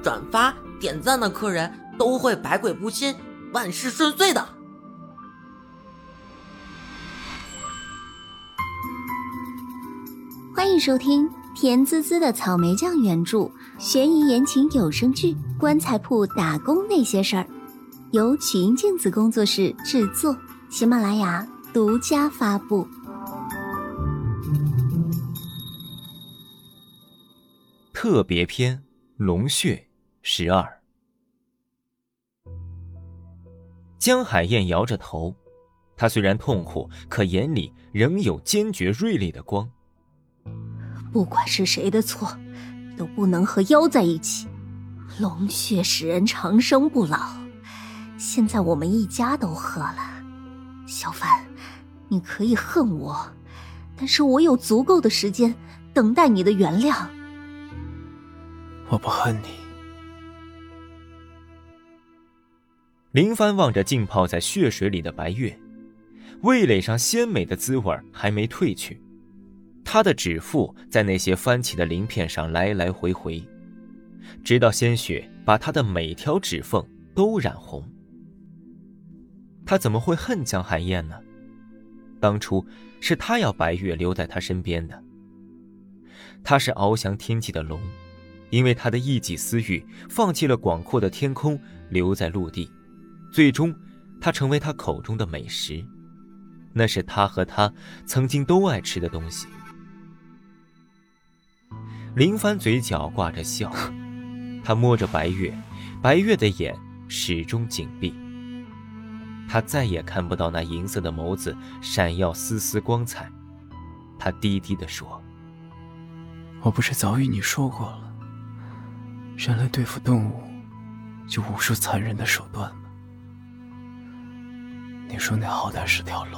转发、点赞的客人都会百鬼不侵，万事顺遂的。 欢迎收听甜滋滋的草莓酱原著悬疑言情有声剧《棺材铺打工那些事儿》，由曲音镜子工作室制作，喜马拉雅独家发布。 特别篇龙穴12。江海燕摇着头，她虽然痛苦，可眼里仍有坚决锐利的光。 不管是谁的错，都不能和妖在一起。龙血使人长生不老，现在我们一家都喝了。小凡，你可以恨我，但是我有足够的时间等待你的原谅。 我不恨你。 林帆望着浸泡在血水里的白月，味蕾上鲜美的滋味还没褪去，他的指腹在那些翻起的鳞片上来来回回，直到鲜血把他的每条指缝都染红。他怎么会恨江海燕呢？当初是他要白月留在他身边的。他是翱翔天际的龙，因为他的一己私欲，放弃了广阔的天空，留在陆地，最终他成为他口中的美食，那是他和他曾经都爱吃的东西。林帆嘴角挂着笑，他摸着白月，白月的眼始终紧闭，他再也看不到那银色的眸子闪耀丝丝光彩。他低低地说： 我不是早与你说过了，人类对付动物就无数残忍的手段吗？你说那好歹是条龙，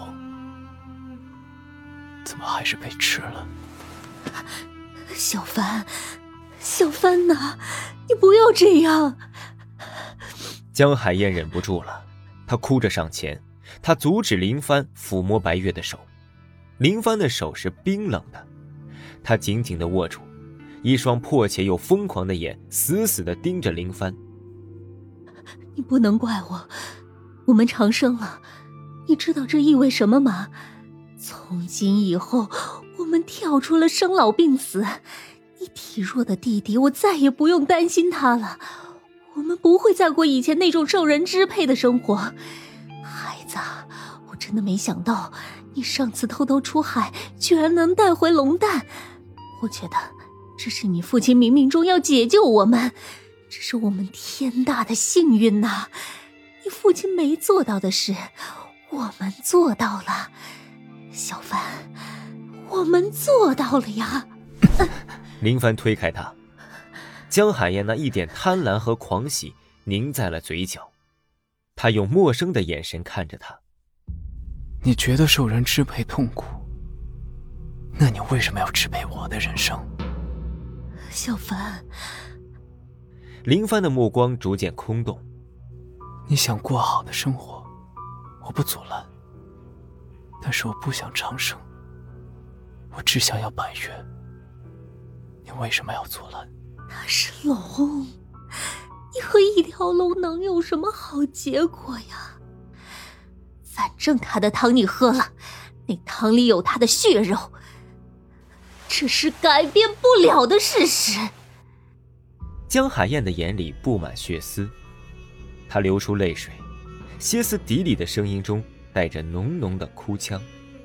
怎么还是被吃了？ 小帆，小帆呐，你不要这样。 江海燕忍不住了，她哭着上前，她阻止林帆抚摸白月的手。林帆的手是冰冷的，他紧紧地握住，一双迫切又疯狂的眼死死地盯着林帆。 你不能怪我，我们长生了，你知道这意味什么吗？从今以后我们跳出了生老病死，你体弱的弟弟我再也不用担心他了，我们不会再过以前那种受人支配的生活。孩子，我真的没想到你上次偷偷出海居然能带回龙蛋，我觉得这是你父亲冥冥中要解救我们，这是我们天大的幸运呐！你父亲没做到的事，我们做到了。小帆，我们做到了呀！ 林帆推开他，江海燕那一点贪婪和狂喜凝在了嘴角，他用陌生的眼神看着他。 你觉得受人支配痛苦，那你为什么要支配我的人生？ 小帆， 林帆的目光逐渐空洞。 你想过好的生活，我不阻拦，但是我不想长生，我只想要白月，你为什么要阻拦？ 那是龙，你和一条龙能有什么好结果呀？反正他的汤你喝了，那汤里有他的血肉，这是改变不了的事实。 江海燕的眼里布满血丝，她流出泪水，歇斯底里的声音中带着浓浓的哭腔。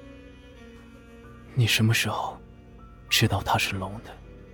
你什么时候知道他是龙的？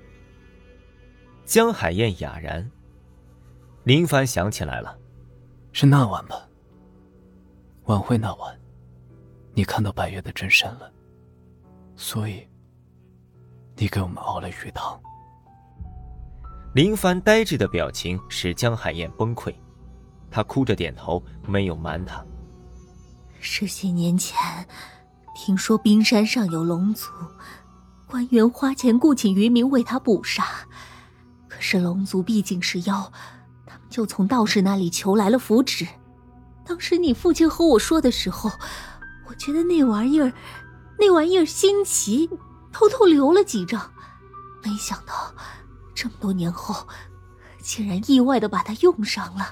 江海燕哑然。林帆想起来了， 是那晚吧？晚会那晚，你看到白月的真身了，所以你给我们熬了鱼汤。 林帆呆滞的表情使江海燕崩溃，她哭着点头，没有瞒他。 10些年前，听说冰山上有龙族，官员花钱雇请渔民为他捕杀。可是龙族毕竟是妖，他们就从道士那里求来了符纸。当时你父亲和我说的时候，我觉得那玩意儿新奇，偷偷留了几张。没想到这么多年后， 竟然意外地把它用上了。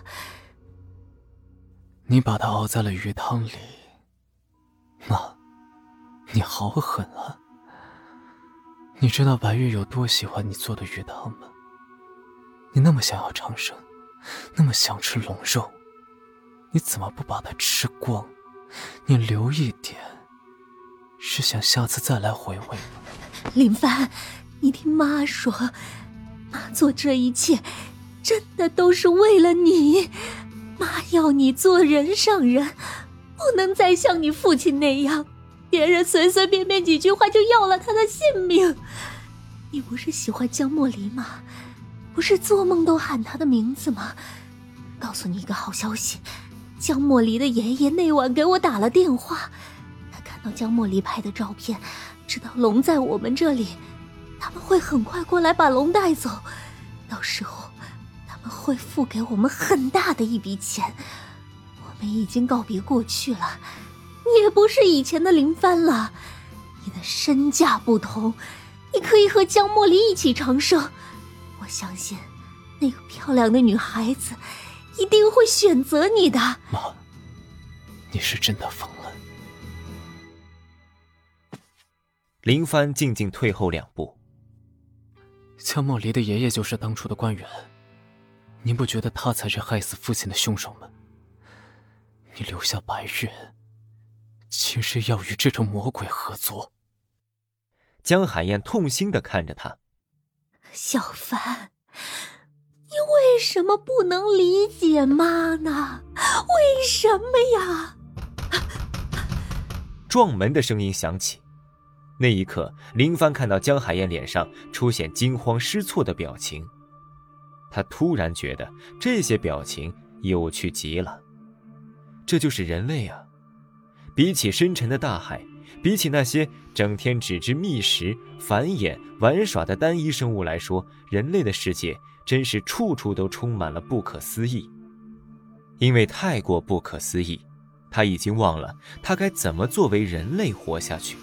你把它熬在了鱼汤里，那，你好狠啊！你知道白月有多喜欢你做的鱼汤吗？你那么想要长生，那么想吃龙肉，你怎么不把它吃光？你留一点，是想下次再来回味吗？ 林帆，你听妈说，妈做这一切真的都是为了你。妈要你做人上人，不能再像你父亲那样，别人随随便便几句话就要了他的性命。你不是喜欢江莫离吗？不是做梦都喊他的名字吗？告诉你一个好消息，江莫离的爷爷那晚给我打了电话，他看到江莫离拍的照片，知道龙在我们这里，他们会很快过来把龙带走，到时候他们会付给我们很大的一笔钱。我们已经告别过去了，你也不是以前的林帆了，你的身价不同，你可以和江莫离一起长生。我相信那个漂亮的女孩子一定会选择你的。 妈，你是真的疯了。 林帆静静退后2步。 江莫离的爷爷就是当初的官员，您不觉得他才是害死父亲的凶手吗？你留下白月，竟是要与这种魔鬼合作。 江海燕痛心地看着他。 小帆，你为什么不能理解妈呢？为什么呀？ 撞门的声音响起，那一刻，林帆看到江海燕脸上出现惊慌失措的表情，他突然觉得这些表情有趣极了。这就是人类啊！比起深沉的大海，比起那些整天只知觅食、繁衍、玩耍的单一生物来说，人类的世界真是处处都充满了不可思议。因为太过不可思议，他已经忘了他该怎么作为人类活下去。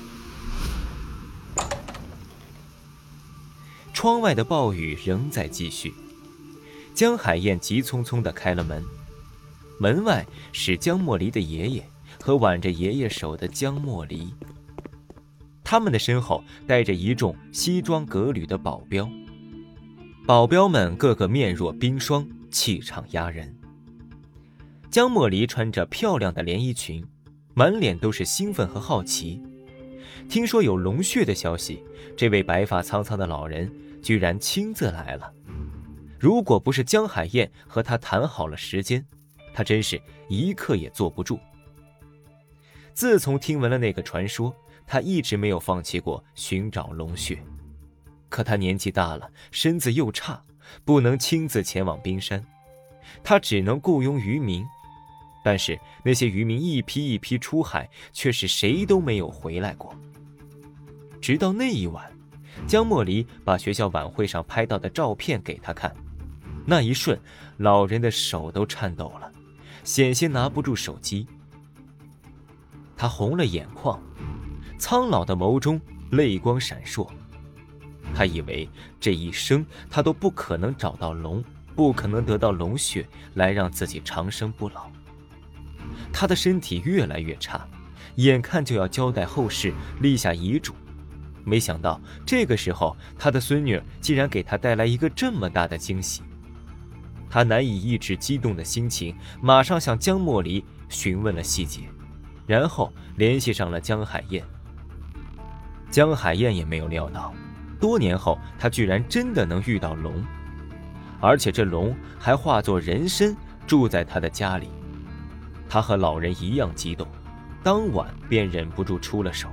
窗外的暴雨仍在继续，江海燕急匆匆地开了门。门外是江莫离的爷爷和挽着爷爷手的江莫离，他们的身后带着一众西装革履的保镖，保镖们个个面若冰霜，气场压人。江莫离穿着漂亮的连衣裙，满脸都是兴奋和好奇。听说有龙血的消息，这位白发苍苍的老人居然亲自来了。如果不是江海燕和他谈好了时间，他真是一刻也坐不住。自从听闻了那个传说，他一直没有放弃过寻找龙血。可他年纪大了，身子又差，不能亲自前往冰山，他只能雇佣渔民。但是那些渔民一批一批出海，却是谁都没有回来过。直到那一晚，江莫离把学校晚会上拍到的照片给他看，那一瞬，老人的手都颤抖了，险些拿不住手机。他红了眼眶，苍老的眸中泪光闪烁。他以为这一生他都不可能找到龙，不可能得到龙血来让自己长生不老。他的身体越来越差，眼看就要交代后事，立下遗嘱。没想到这个时候，他的孙女竟然给他带来一个这么大的惊喜。他难以抑制激动的心情，马上向江莫离询问了细节，然后联系上了江海燕。江海燕也没有料到，多年后他居然真的能遇到龙，而且这龙还化作人身住在他的家里。他和老人一样激动，当晚便忍不住出了手。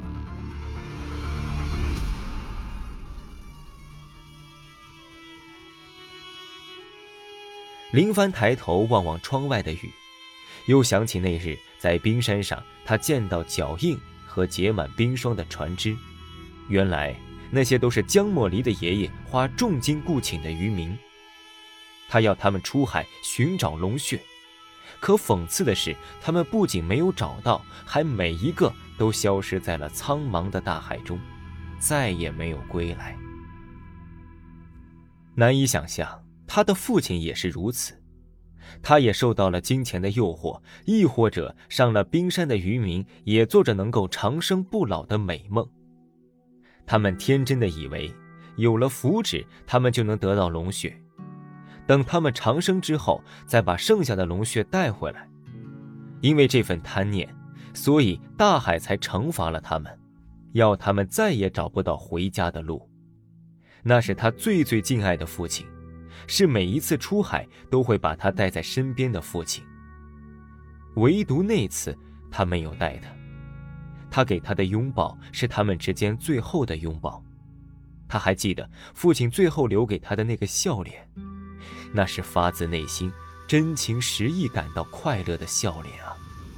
林帆抬头望望窗外的雨，又想起那日在冰山上他见到脚印和结满冰霜的船只，原来那些都是江莫离的爷爷花重金雇请的渔民。他要他们出海寻找龙血，可讽刺的是，他们不仅没有找到，还每一个都消失在了苍茫的大海中，再也没有归来。难以想象， 他的父亲也是如此，他也受到了金钱的诱惑，亦或者上了冰山的渔民也做着能够长生不老的美梦。他们天真的以为有了符纸，他们就能得到龙血，等他们长生之后再把剩下的龙血带回来。因为这份贪念，所以大海才惩罚了他们，要他们再也找不到回家的路。那是他最最敬爱的父亲，是每一次出海都会把他带在身边的父亲。唯独那次他没有带他，他给他的拥抱是他们之间最后的拥抱。他还记得父亲最后留给他的那个笑脸，那是发自内心真情实意感到快乐的笑脸啊。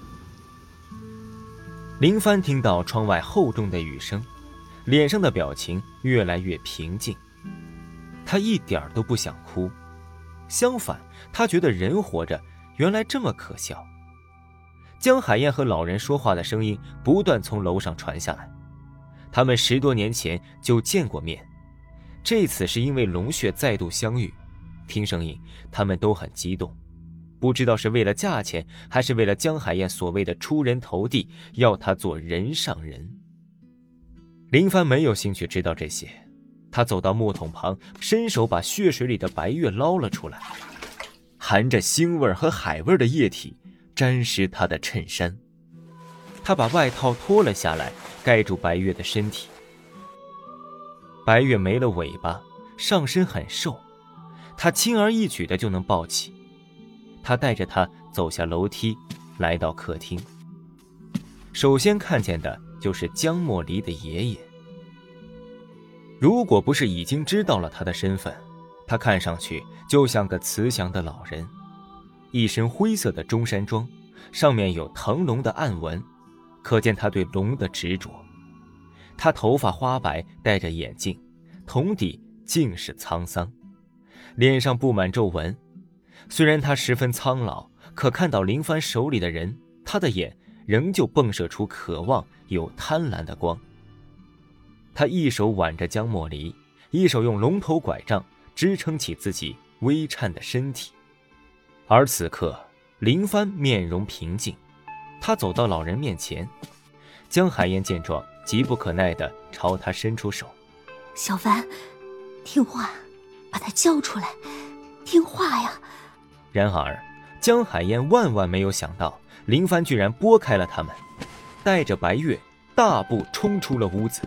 林帆听到窗外厚重的雨声，脸上的表情越来越平静。他一点都不想哭，相反，他觉得人活着原来这么可笑。江海燕和老人说话的声音不断从楼上传下来，他们10多年前就见过面，这次是因为龙血再度相遇，听声音他们都很激动，不知道是为了价钱，还是为了江海燕所谓的出人头地，要他做人上人。林帆没有兴趣知道这些，他走到木桶旁，伸手把血水里的白月捞了出来，含着腥味和海味的液体沾湿他的衬衫。他把外套脱了下来，盖住白月的身体。白月没了尾巴，上身很瘦，他轻而易举的就能抱起。他带着他走下楼梯，来到客厅。首先看见的就是江莫离的爷爷。如果不是已经知道了他的身份，他看上去就像个慈祥的老人，一身灰色的中山装，上面有腾龙的暗纹，可见他对龙的执着。他头发花白，戴着眼镜，瞳底尽是沧桑，脸上布满皱纹。虽然他十分苍老，可看到林帆手里的人，他的眼仍旧迸射出渴望有贪婪的光。他一手挽着江莫离，一手用龙头拐杖支撑起自己微颤的身体。而此刻林帆面容平静，他走到老人面前。江海燕见状，急不可耐地朝他伸出手。 小帆，听话，把他叫出来，听话呀。 然而江海燕万万没有想到，林帆居然拨开了他们，带着白月大步冲出了屋子。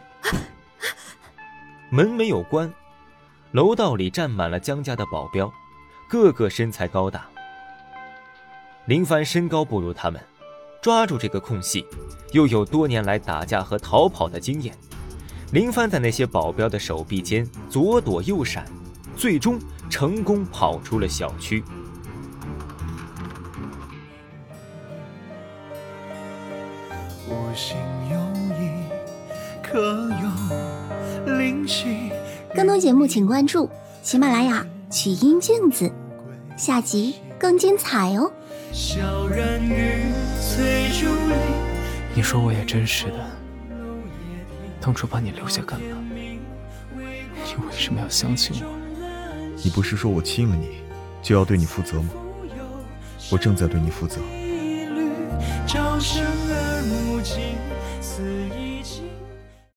门没有关，楼道里站满了江家的保镖，个个身材高大。林帆身高不如他们，抓住这个空隙，又有多年来打架和逃跑的经验。林帆在那些保镖的手臂间左躲右闪，最终成功跑出了小区。 我心有意，可有灵犀。 更多节目请关注喜马拉雅曲音镜子，下集更精彩哦。 小人鱼催逐里， 你说我也真是的，当初把你留下干嘛？你为什么要相信我？ 你不是说我亲了你就要对你负责吗？我正在对你负责。 找